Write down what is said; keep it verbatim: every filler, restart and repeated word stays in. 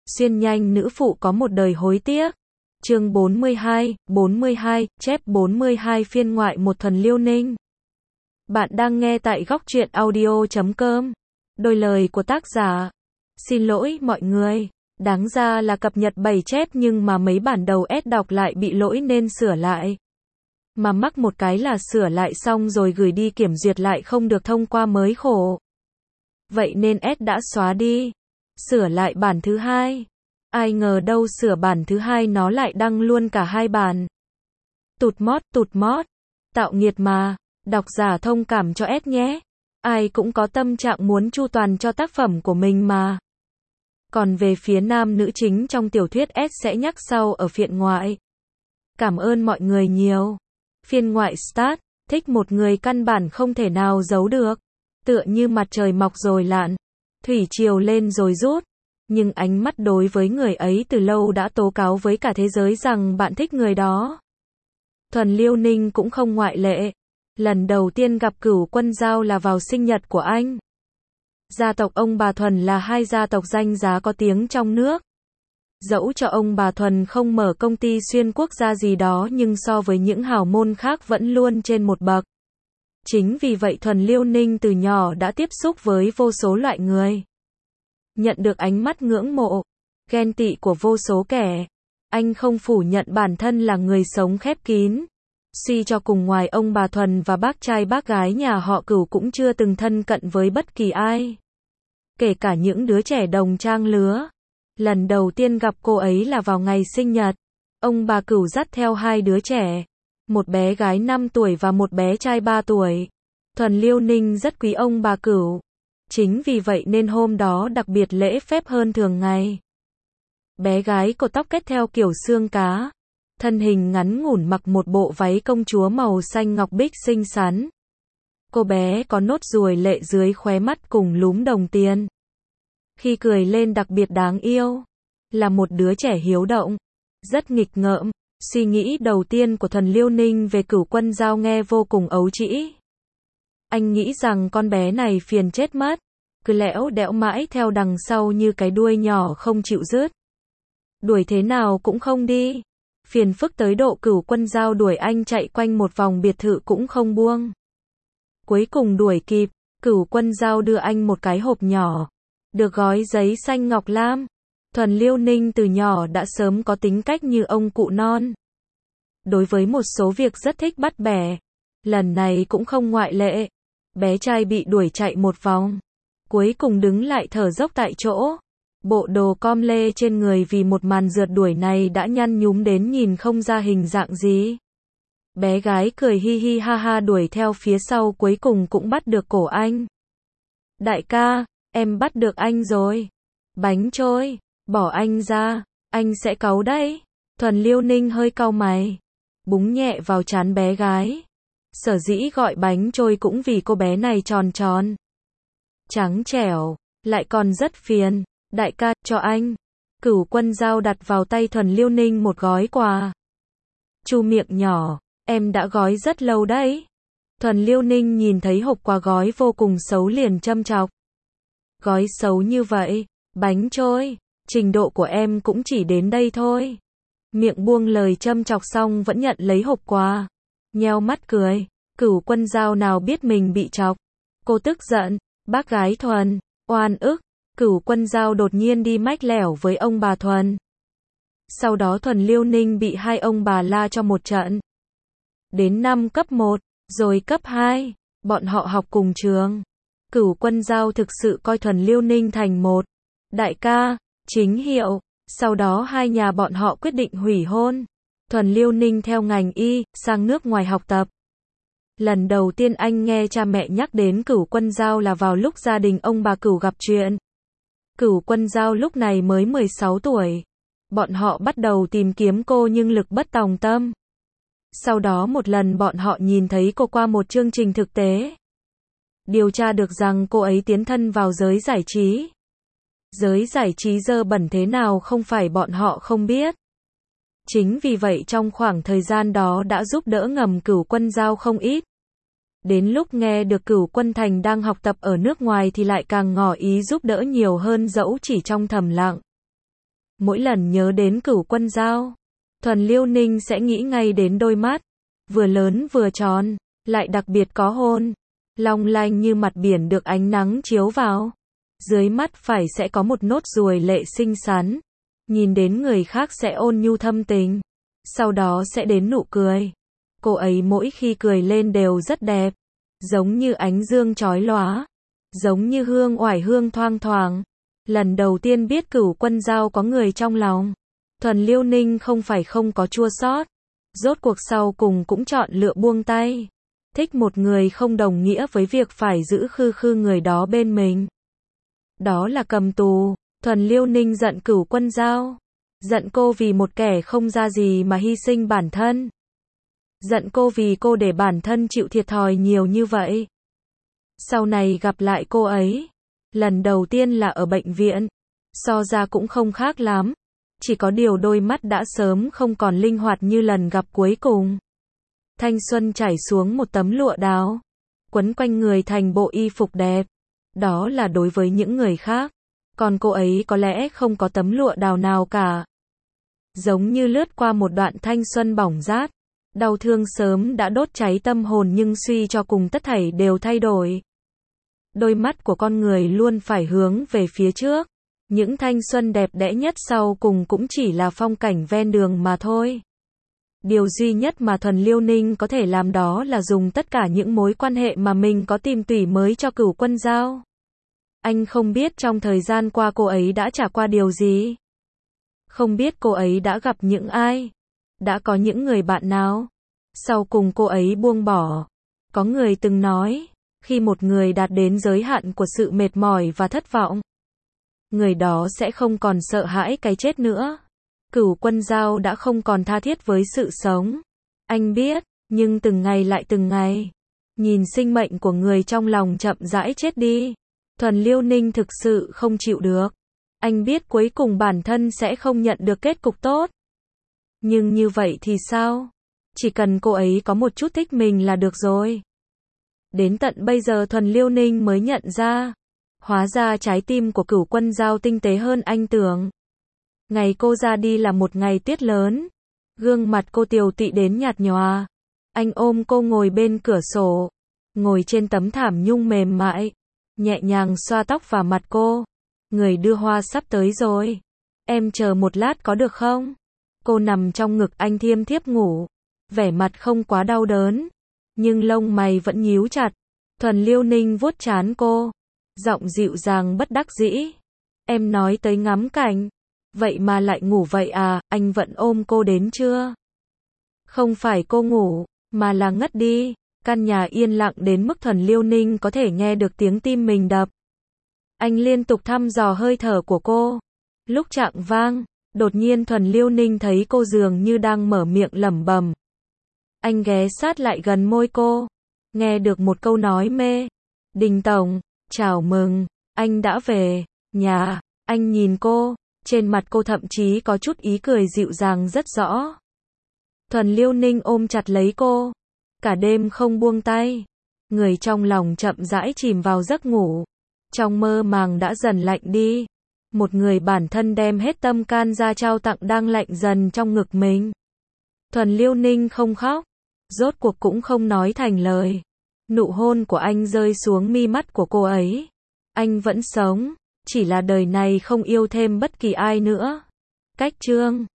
Xuyên nhanh nữ phụ có một đời hối tiếc. Chương bốn mươi hai, bốn mươi hai, chép bốn mươi hai phiên ngoại một thuần Liêu Ninh. Bạn đang nghe tại góc truyện audio chấm com. Đôi lời của tác giả. Xin lỗi mọi người. Đáng ra là cập nhật bảy chép nhưng mà mấy bản đầu S đọc lại bị lỗi nên sửa lại. Mà mắc một cái là sửa lại xong rồi gửi đi kiểm duyệt lại không được thông qua mới khổ. Vậy nên S đã xóa đi. Sửa lại bản thứ hai. Ai ngờ đâu sửa bản thứ hai nó lại đăng luôn cả hai bản. Tụt mót, tụt mót. Tạo nghiệt mà. Độc giả thông cảm cho S nhé. Ai cũng có tâm trạng muốn chu toàn cho tác phẩm của mình mà. Còn về phía nam nữ chính trong tiểu thuyết S sẽ nhắc sau ở phiên ngoại. Cảm ơn mọi người nhiều. Phiên ngoại start, thích một người căn bản không thể nào giấu được. Tựa như mặt trời mọc rồi lặn, thủy triều lên rồi rút. Nhưng ánh mắt đối với người ấy từ lâu đã tố cáo với cả thế giới rằng bạn thích người đó. Thuần Liêu Ninh cũng không ngoại lệ. Lần đầu tiên gặp Cửu Quân Dao là vào sinh nhật của anh. Gia tộc ông bà Thuần là hai gia tộc danh giá có tiếng trong nước. Dẫu cho ông bà Thuần không mở công ty xuyên quốc gia gì đó nhưng so với những hào môn khác vẫn luôn trên một bậc. Chính vì vậy Thuần Liêu Ninh từ nhỏ đã tiếp xúc với vô số loại người. Nhận được ánh mắt ngưỡng mộ, ghen tị của vô số kẻ. Anh không phủ nhận bản thân là người sống khép kín. Suy cho cùng ngoài ông bà Thuần và bác trai bác gái nhà họ Cửu cũng chưa từng thân cận với bất kỳ ai. Kể cả những đứa trẻ đồng trang lứa. Lần đầu tiên gặp cô ấy là vào ngày sinh nhật. Ông bà Cửu dắt theo hai đứa trẻ. Một bé gái năm tuổi và một bé trai ba tuổi. Thuần Liêu Ninh rất quý ông bà Cửu. Chính vì vậy nên hôm đó đặc biệt lễ phép hơn thường ngày. Bé gái cột tóc kết theo kiểu xương cá. Thân hình ngắn ngủn mặc một bộ váy công chúa màu xanh ngọc bích xinh xắn. Cô bé có nốt ruồi lệ dưới khóe mắt cùng lúm đồng tiền. Khi cười lên đặc biệt đáng yêu. Là một đứa trẻ hiếu động. Rất nghịch ngợm. Suy nghĩ đầu tiên của Thuần Liêu Ninh về Cửu Quân Dao nghe vô cùng ấu trĩ. Anh nghĩ rằng con bé này phiền chết mất. Cứ lẽo đẽo mãi theo đằng sau như cái đuôi nhỏ không chịu dứt. Đuổi thế nào cũng không đi. Phiền phức tới độ Cửu Quân Dao đuổi anh chạy quanh một vòng biệt thự cũng không buông. Cuối cùng đuổi kịp, Cửu Quân Dao đưa anh một cái hộp nhỏ. Được gói giấy xanh ngọc lam. Thuần Liêu Ninh từ nhỏ đã sớm có tính cách như ông cụ non. Đối với một số việc rất thích bắt bẻ. Lần này cũng không ngoại lệ. Bé trai bị đuổi chạy một vòng. Cuối cùng đứng lại thở dốc tại chỗ. Bộ đồ com lê trên người vì một màn rượt đuổi này đã nhăn nhúm đến nhìn không ra hình dạng gì. Bé gái cười hi hi ha ha đuổi theo phía sau cuối cùng cũng bắt được cổ anh. Đại ca, em bắt được anh rồi. Bánh trôi, bỏ anh ra, anh sẽ cáu đấy. Thuần Liêu Ninh hơi cau mày. Búng nhẹ vào trán bé gái. Sở dĩ gọi bánh trôi cũng vì cô bé này tròn tròn. Trắng trẻo, lại còn rất phiền. Đại ca, cho anh. Cửu Quân Dao đặt vào tay Thuần Liêu Ninh một gói quà. Chu miệng nhỏ, em đã gói rất lâu đấy. Thuần Liêu Ninh nhìn thấy hộp quà gói vô cùng xấu liền châm chọc. Gói xấu như vậy, bánh trôi, trình độ của em cũng chỉ đến đây thôi. Miệng buông lời châm chọc xong vẫn nhận lấy hộp quà. Nheo mắt cười, Cửu Quân Dao nào biết mình bị chọc. Cô tức giận, bác gái Thuần, oan ức. Cửu Quân Dao đột nhiên đi mách lẻo với ông bà Thuần. Sau đó Thuần Liêu Ninh bị hai ông bà la cho một trận. Đến năm cấp một, rồi cấp hai, bọn họ học cùng trường. Cửu Quân Dao thực sự coi Thuần Liêu Ninh thành một đại ca, chính hiệu. Sau đó hai nhà bọn họ quyết định hủy hôn. Thuần Liêu Ninh theo ngành y, sang nước ngoài học tập. Lần đầu tiên anh nghe cha mẹ nhắc đến Cửu Quân Dao là vào lúc gia đình ông bà Cửu gặp chuyện. Cửu Quân Dao lúc này mới mười sáu tuổi. Bọn họ bắt đầu tìm kiếm cô nhưng lực bất tòng tâm. Sau đó một lần bọn họ nhìn thấy cô qua một chương trình thực tế. Điều tra được rằng cô ấy tiến thân vào giới giải trí. Giới giải trí dơ bẩn thế nào không phải bọn họ không biết. Chính vì vậy trong khoảng thời gian đó đã giúp đỡ ngầm Cửu Quân Dao không ít. Đến lúc nghe được Cửu Quân Thành đang học tập ở nước ngoài thì lại càng ngỏ ý giúp đỡ nhiều hơn dẫu chỉ trong thầm lặng. Mỗi lần nhớ đến Cửu Quân Dao, Thuần Liêu Ninh sẽ nghĩ ngay đến đôi mắt, vừa lớn vừa tròn, lại đặc biệt có hôn, long lanh như mặt biển được ánh nắng chiếu vào. Dưới mắt phải sẽ có một nốt ruồi lệ xinh xắn, nhìn đến người khác sẽ ôn nhu thâm tình, sau đó sẽ đến nụ cười. Cô ấy mỗi khi cười lên đều rất đẹp, giống như ánh dương chói lóa, giống như hương oải hương thoang thoảng. Lần đầu tiên biết Cửu Quân Dao có người trong lòng, Thuần Liêu Ninh không phải không có chua xót, rốt cuộc sau cùng cũng chọn lựa buông tay. Thích một người không đồng nghĩa với việc phải giữ khư khư người đó bên mình. Đó là cầm tù. Thuần Liêu Ninh giận Cửu Quân Dao, giận cô vì một kẻ không ra gì mà hy sinh bản thân, giận cô vì cô để bản thân chịu thiệt thòi nhiều như vậy. Sau này gặp lại cô ấy, lần đầu tiên là ở bệnh viện, so ra cũng không khác lắm, chỉ có điều đôi mắt đã sớm không còn linh hoạt như lần gặp cuối cùng. Thanh xuân chảy xuống một tấm lụa đào, quấn quanh người thành bộ y phục đẹp. Đó là đối với những người khác, còn cô ấy có lẽ không có tấm lụa đào nào cả. Giống như lướt qua một đoạn thanh xuân bỏng rát, đau thương sớm đã đốt cháy tâm hồn nhưng suy cho cùng tất thảy đều thay đổi. Đôi mắt của con người luôn phải hướng về phía trước, những thanh xuân đẹp đẽ nhất sau cùng cũng chỉ là phong cảnh ven đường mà thôi. Điều duy nhất mà Thuần Liêu Ninh có thể làm đó là dùng tất cả những mối quan hệ mà mình có tìm tủy mới cho Cửu Quân Dao. Anh không biết trong thời gian qua cô ấy đã trải qua điều gì. Không biết cô ấy đã gặp những ai. Đã có những người bạn nào. Sau cùng cô ấy buông bỏ. Có người từng nói, khi một người đạt đến giới hạn của sự mệt mỏi và thất vọng, người đó sẽ không còn sợ hãi cái chết nữa. Cửu Quân Dao đã không còn tha thiết với sự sống. Anh biết, nhưng từng ngày lại từng ngày, nhìn sinh mệnh của người trong lòng chậm rãi chết đi, Thuần Liêu Ninh thực sự không chịu được. Anh biết cuối cùng bản thân sẽ không nhận được kết cục tốt. Nhưng như vậy thì sao? Chỉ cần cô ấy có một chút thích mình là được rồi. Đến tận bây giờ Thuần Liêu Ninh mới nhận ra, hóa ra trái tim của Cửu Quân Dao tinh tế hơn anh tưởng. Ngày cô ra đi là một ngày tuyết lớn. Gương mặt cô tiều tụy đến nhạt nhòa. Anh ôm cô ngồi bên cửa sổ, ngồi trên tấm thảm nhung mềm mại, nhẹ nhàng xoa tóc và mặt cô. Người đưa hoa sắp tới rồi. Em chờ một lát có được không? Cô nằm trong ngực anh thiêm thiếp ngủ, vẻ mặt không quá đau đớn, nhưng lông mày vẫn nhíu chặt. Thuần Liêu Ninh vuốt trán cô, giọng dịu dàng bất đắc dĩ. Em nói tới ngắm cảnh, vậy mà lại ngủ vậy à? Anh vẫn ôm cô đến chưa? Không phải cô ngủ, mà là ngất đi. Căn nhà yên lặng đến mức Thuần Liêu Ninh có thể nghe được tiếng tim mình đập. Anh liên tục thăm dò hơi thở của cô. Lúc chạng vang, đột nhiên Thuần Liêu Ninh thấy cô dường như đang mở miệng lẩm bẩm. Anh ghé sát lại gần môi cô, nghe được một câu nói mê. Đình tổng, chào mừng, anh đã về nhà. Anh nhìn cô, trên mặt cô thậm chí có chút ý cười dịu dàng rất rõ. Thuần Liêu Ninh ôm chặt lấy cô, cả đêm không buông tay. Người trong lòng chậm rãi chìm vào giấc ngủ. Trong mơ màng đã dần lạnh đi. Một người bản thân đem hết tâm can ra trao tặng đang lạnh dần trong ngực mình. Thuần Liêu Ninh không khóc, rốt cuộc cũng không nói thành lời. Nụ hôn của anh rơi xuống mi mắt của cô ấy. Anh vẫn sống, chỉ là đời này không yêu thêm bất kỳ ai nữa. Cách chương